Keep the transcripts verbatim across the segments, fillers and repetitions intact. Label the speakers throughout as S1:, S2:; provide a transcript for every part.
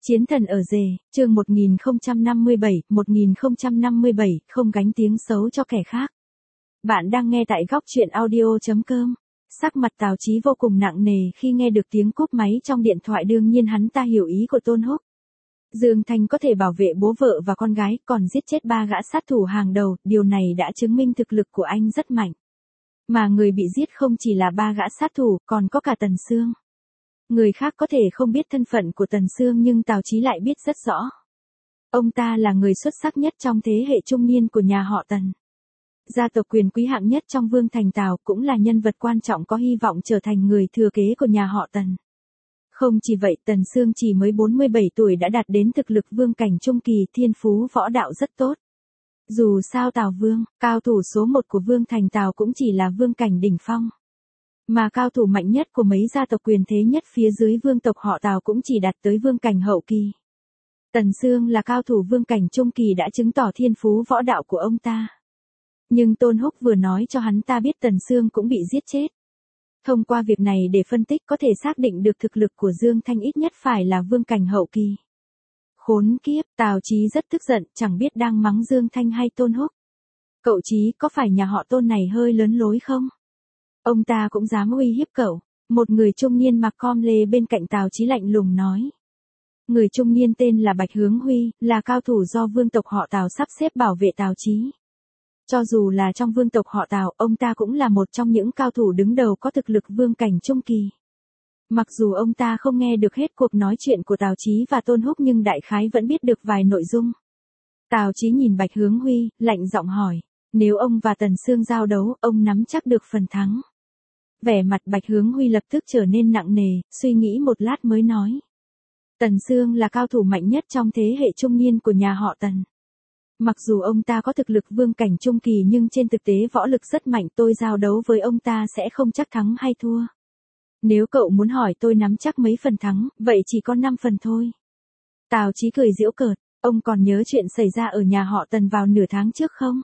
S1: Chiến thần ở rể, chương một nghìn không trăm năm mươi bảy, một nghìn không trăm năm mươi bảy, không gánh tiếng xấu cho kẻ khác. Bạn đang nghe tại góc truyện audio chấm com. Sắc mặt Tào Chí vô cùng nặng nề khi nghe được tiếng cúp máy trong điện thoại, đương nhiên hắn ta hiểu ý của Tôn Húc. Dương Thanh có thể bảo vệ bố vợ và con gái, còn giết chết ba gã sát thủ hàng đầu, điều này đã chứng minh thực lực của anh rất mạnh. Mà người bị giết không chỉ là ba gã sát thủ, còn có cả Tần Sương. Người khác có thể không biết thân phận của Tần Sương nhưng Tào Chí lại biết rất rõ. Ông ta là người xuất sắc nhất trong thế hệ trung niên của nhà họ Tần. Gia tộc quyền quý hạng nhất trong Vương Thành Tào, cũng là nhân vật quan trọng có hy vọng trở thành người thừa kế của nhà họ Tần. Không chỉ vậy, Tần Sương chỉ mới bốn mươi bảy tuổi đã đạt đến thực lực vương cảnh trung kỳ, thiên phú võ đạo rất tốt. Dù sao Tào Vương, cao thủ số một của Vương Thành Tào cũng chỉ là vương cảnh đỉnh phong. Mà cao thủ mạnh nhất của mấy gia tộc quyền thế nhất phía dưới vương tộc họ Tào cũng chỉ đạt tới vương cảnh hậu kỳ. Tần Sương là cao thủ vương cảnh trung kỳ đã chứng tỏ thiên phú võ đạo của ông ta. Nhưng Tôn Húc vừa nói cho hắn ta biết Tần Sương cũng bị giết chết. Thông qua việc này để phân tích có thể xác định được thực lực của Dương Thanh ít nhất phải là vương cảnh hậu kỳ. Khốn kiếp, Tào Chí rất tức giận, chẳng biết đang mắng Dương Thanh hay Tôn Húc. Cậu Chí, có phải nhà họ Tôn này hơi lớn lối không? Ông ta cũng dám uy hiếp cậu. Một người trung niên mặc com lê bên cạnh Tào Chí lạnh lùng nói. Người trung niên tên là Bạch Hướng Huy, là cao thủ do vương tộc họ Tào sắp xếp bảo vệ Tào Chí. Cho dù là trong vương tộc họ Tào, ông ta cũng là một trong những cao thủ đứng đầu có thực lực vương cảnh trung kỳ. Mặc dù ông ta không nghe được hết cuộc nói chuyện của Tào Chí và Tôn Húc nhưng đại khái vẫn biết được vài nội dung. Tào Chí nhìn Bạch Hướng Huy, lạnh giọng hỏi. Nếu ông và Tần Sương giao đấu, ông nắm chắc được phần thắng. Vẻ mặt Bạch Hướng Huy lập tức trở nên nặng nề, suy nghĩ một lát mới nói. Tần Sương là cao thủ mạnh nhất trong thế hệ trung niên của nhà họ Tần. Mặc dù ông ta có thực lực vương cảnh trung kỳ nhưng trên thực tế võ lực rất mạnh, tôi giao đấu với ông ta sẽ không chắc thắng hay thua. Nếu cậu muốn hỏi tôi nắm chắc mấy phần thắng, vậy chỉ có năm phần thôi. Tào Chí cười giễu cợt, ông còn nhớ chuyện xảy ra ở nhà họ Tần vào nửa tháng trước không?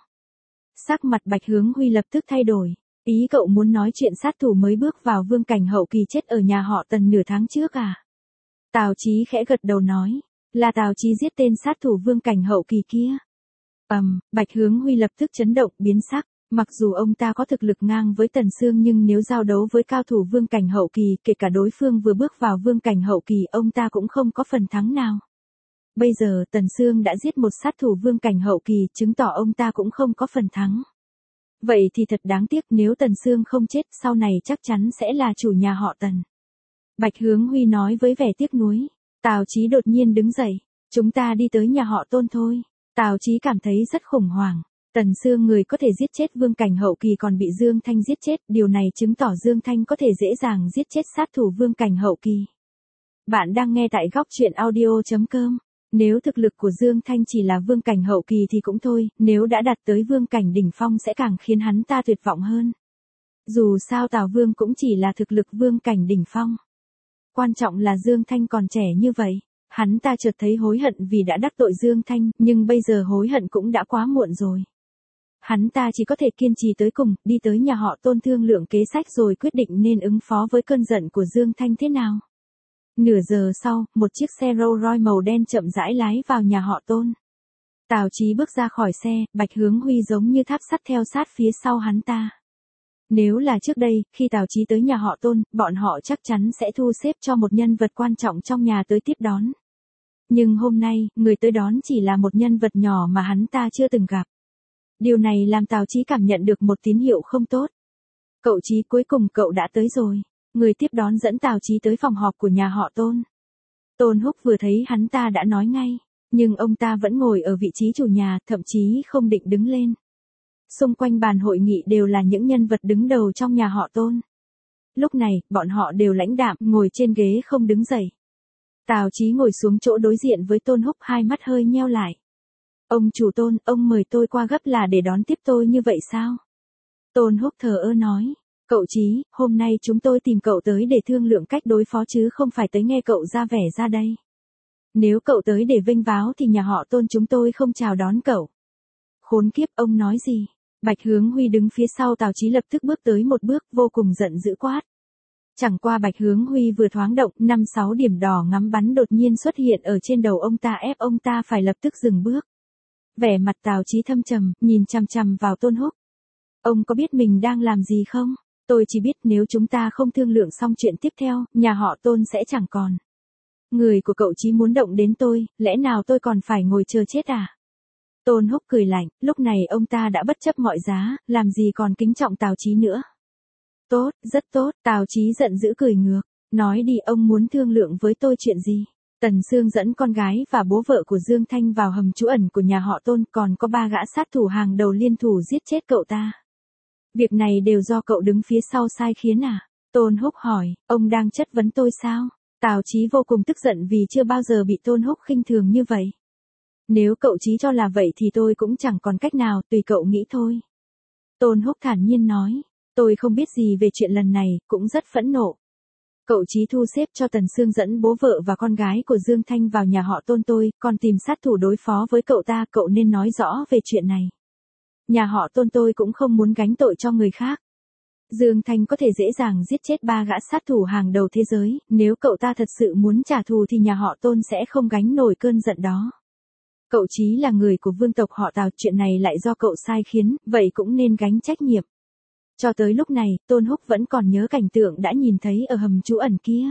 S1: Sắc mặt Bạch Hướng Huy lập tức thay đổi. Ý cậu muốn nói chuyện sát thủ mới bước vào vương cảnh hậu kỳ chết ở nhà họ Tần nửa tháng trước à? Tào Chí khẽ gật đầu nói. Là Tào Chí giết tên sát thủ vương cảnh hậu kỳ kia. Ầm, um, Bạch Hướng Huy lập tức chấn động, biến sắc. Mặc dù ông ta có thực lực ngang với Tần Sương nhưng nếu giao đấu với cao thủ vương cảnh hậu kỳ, kể cả đối phương vừa bước vào vương cảnh hậu kỳ, ông ta cũng không có phần thắng nào. Bây giờ Tần Sương đã giết một sát thủ vương cảnh hậu kỳ, chứng tỏ ông ta cũng không có phần thắng. Vậy thì thật đáng tiếc, nếu Tần Sương không chết, sau này chắc chắn sẽ là chủ nhà họ Tần. Bạch Hướng Huy nói với vẻ tiếc nuối. Tào Chí đột nhiên đứng dậy. Chúng ta đi tới nhà họ Tôn thôi. Tào Chí cảm thấy rất khủng hoảng. Tần Sương người có thể giết chết vương cảnh hậu kỳ còn bị Dương Thanh giết chết, điều này chứng tỏ Dương Thanh có thể dễ dàng giết chết sát thủ vương cảnh hậu kỳ. Bạn đang nghe tại góc truyện audio chấm com. Nếu thực lực của Dương Thanh chỉ là vương cảnh hậu kỳ thì cũng thôi, nếu đã đạt tới vương cảnh đỉnh phong sẽ càng khiến hắn ta tuyệt vọng hơn. Dù sao Tào Vương cũng chỉ là thực lực vương cảnh đỉnh phong. Quan trọng là Dương Thanh còn trẻ như vậy. Hắn ta chợt thấy hối hận vì đã đắc tội Dương Thanh, nhưng bây giờ hối hận cũng đã quá muộn rồi. Hắn ta chỉ có thể kiên trì tới cùng, đi tới nhà họ Tôn thương lượng kế sách rồi quyết định nên ứng phó với cơn giận của Dương Thanh thế nào. Nửa giờ sau, một chiếc xe Rolls Royce màu đen chậm rãi lái vào nhà họ Tôn. Tào Chí bước ra khỏi xe, Bạch Hướng Huy giống như tháp sắt theo sát phía sau hắn ta. Nếu là trước đây, khi Tào Chí tới nhà họ Tôn, bọn họ chắc chắn sẽ thu xếp cho một nhân vật quan trọng trong nhà tới tiếp đón. Nhưng hôm nay, người tới đón chỉ là một nhân vật nhỏ mà hắn ta chưa từng gặp. Điều này làm Tào Chí cảm nhận được một tín hiệu không tốt. Cậu Chí, cuối cùng cậu đã tới rồi. Người tiếp đón dẫn Tào Chí tới phòng họp của nhà họ Tôn. Tôn Húc vừa thấy hắn ta đã nói ngay, nhưng ông ta vẫn ngồi ở vị trí chủ nhà, thậm chí không định đứng lên. Xung quanh bàn hội nghị đều là những nhân vật đứng đầu trong nhà họ Tôn. Lúc này, bọn họ đều lãnh đạm, ngồi trên ghế không đứng dậy. Tào Chí ngồi xuống chỗ đối diện với Tôn Húc, hai mắt hơi nheo lại. Ông chủ Tôn, ông mời tôi qua gấp là để đón tiếp tôi như vậy sao? Tôn Húc thờ ơ nói. Cậu Chí, hôm nay chúng tôi tìm cậu tới để thương lượng cách đối phó chứ không phải tới nghe cậu ra vẻ ra đây. Nếu cậu tới để vênh váo thì nhà họ Tôn chúng tôi không chào đón cậu. Khốn kiếp, ông nói gì? Bạch Hướng Huy đứng phía sau Tào Chí lập tức bước tới một bước, vô cùng giận dữ quát. Chẳng qua Bạch Hướng Huy vừa thoáng động, năm sáu điểm đỏ ngắm bắn đột nhiên xuất hiện ở trên đầu ông ta ép ông ta phải lập tức dừng bước. Vẻ mặt Tào Chí thâm trầm, nhìn chằm chằm vào Tôn Húc. Ông có biết mình đang làm gì không? Tôi chỉ biết nếu chúng ta không thương lượng xong chuyện tiếp theo, nhà họ Tôn sẽ chẳng còn. Người của cậu Chí muốn động đến tôi, lẽ nào tôi còn phải ngồi chờ chết à? Tôn Húc cười lạnh, lúc này ông ta đã bất chấp mọi giá, làm gì còn kính trọng Tào Chí nữa. Tốt, rất tốt, Tào Chí giận dữ cười ngược. Nói đi, ông muốn thương lượng với tôi chuyện gì? Tần Sương dẫn con gái và bố vợ của Dương Thanh vào hầm trú ẩn của nhà họ Tôn, còn có ba gã sát thủ hàng đầu liên thủ giết chết cậu ta. Việc này đều do cậu đứng phía sau sai khiến à? Tôn Húc hỏi, ông đang chất vấn tôi sao? Tào Chí vô cùng tức giận vì chưa bao giờ bị Tôn Húc khinh thường như vậy. Nếu cậu Chí cho là vậy thì tôi cũng chẳng còn cách nào, tùy cậu nghĩ thôi. Tôn Húc thản nhiên nói, tôi không biết gì về chuyện lần này, cũng rất phẫn nộ. Cậu Chí thu xếp cho Tần Sương dẫn bố vợ và con gái của Dương Thanh vào nhà họ Tôn tôi, còn tìm sát thủ đối phó với cậu ta, cậu nên nói rõ về chuyện này. Nhà họ Tôn tôi cũng không muốn gánh tội cho người khác. Dương Thanh có thể dễ dàng giết chết ba gã sát thủ hàng đầu thế giới, nếu cậu ta thật sự muốn trả thù thì nhà họ Tôn sẽ không gánh nổi cơn giận đó. Cậu Chí là người của vương tộc họ Tào, chuyện này lại do cậu sai khiến, vậy cũng nên gánh trách nhiệm. Cho tới lúc này, Tôn Húc vẫn còn nhớ cảnh tượng đã nhìn thấy ở hầm trú ẩn kia.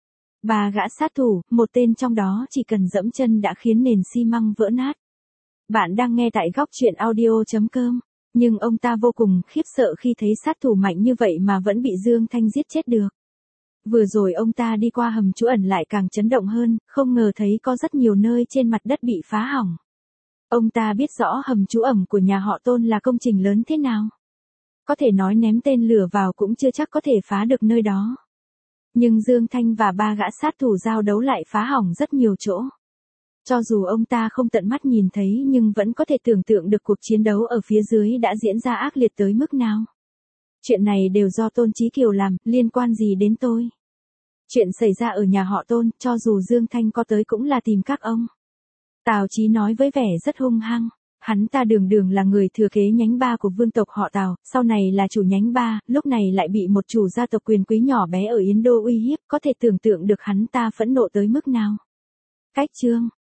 S1: Ba gã sát thủ, một tên trong đó chỉ cần dẫm chân đã khiến nền xi măng vỡ nát. Bạn đang nghe tại góc truyện audio chấm com, nhưng ông ta vô cùng khiếp sợ khi thấy sát thủ mạnh như vậy mà vẫn bị Dương Thanh giết chết được. Vừa rồi ông ta đi qua hầm trú ẩn lại càng chấn động hơn, không ngờ thấy có rất nhiều nơi trên mặt đất bị phá hỏng. Ông ta biết rõ hầm trú ẩn của nhà họ Tôn là công trình lớn thế nào. Có thể nói ném tên lửa vào cũng chưa chắc có thể phá được nơi đó. Nhưng Dương Thanh và ba gã sát thủ giao đấu lại phá hỏng rất nhiều chỗ. Cho dù ông ta không tận mắt nhìn thấy nhưng vẫn có thể tưởng tượng được cuộc chiến đấu ở phía dưới đã diễn ra ác liệt tới mức nào. Chuyện này đều do Tôn Chí Kiều làm, liên quan gì đến tôi? Chuyện xảy ra ở nhà họ Tôn, cho dù Dương Thanh có tới cũng là tìm các ông. Tào Chí nói với vẻ rất hung hăng. Hắn ta đường đường là người thừa kế nhánh ba của vương tộc họ Tào, sau này là chủ nhánh ba, lúc này lại bị một chủ gia tộc quyền quý nhỏ bé ở Yến Đô uy hiếp, có thể tưởng tượng được hắn ta phẫn nộ tới mức nào. Cách chương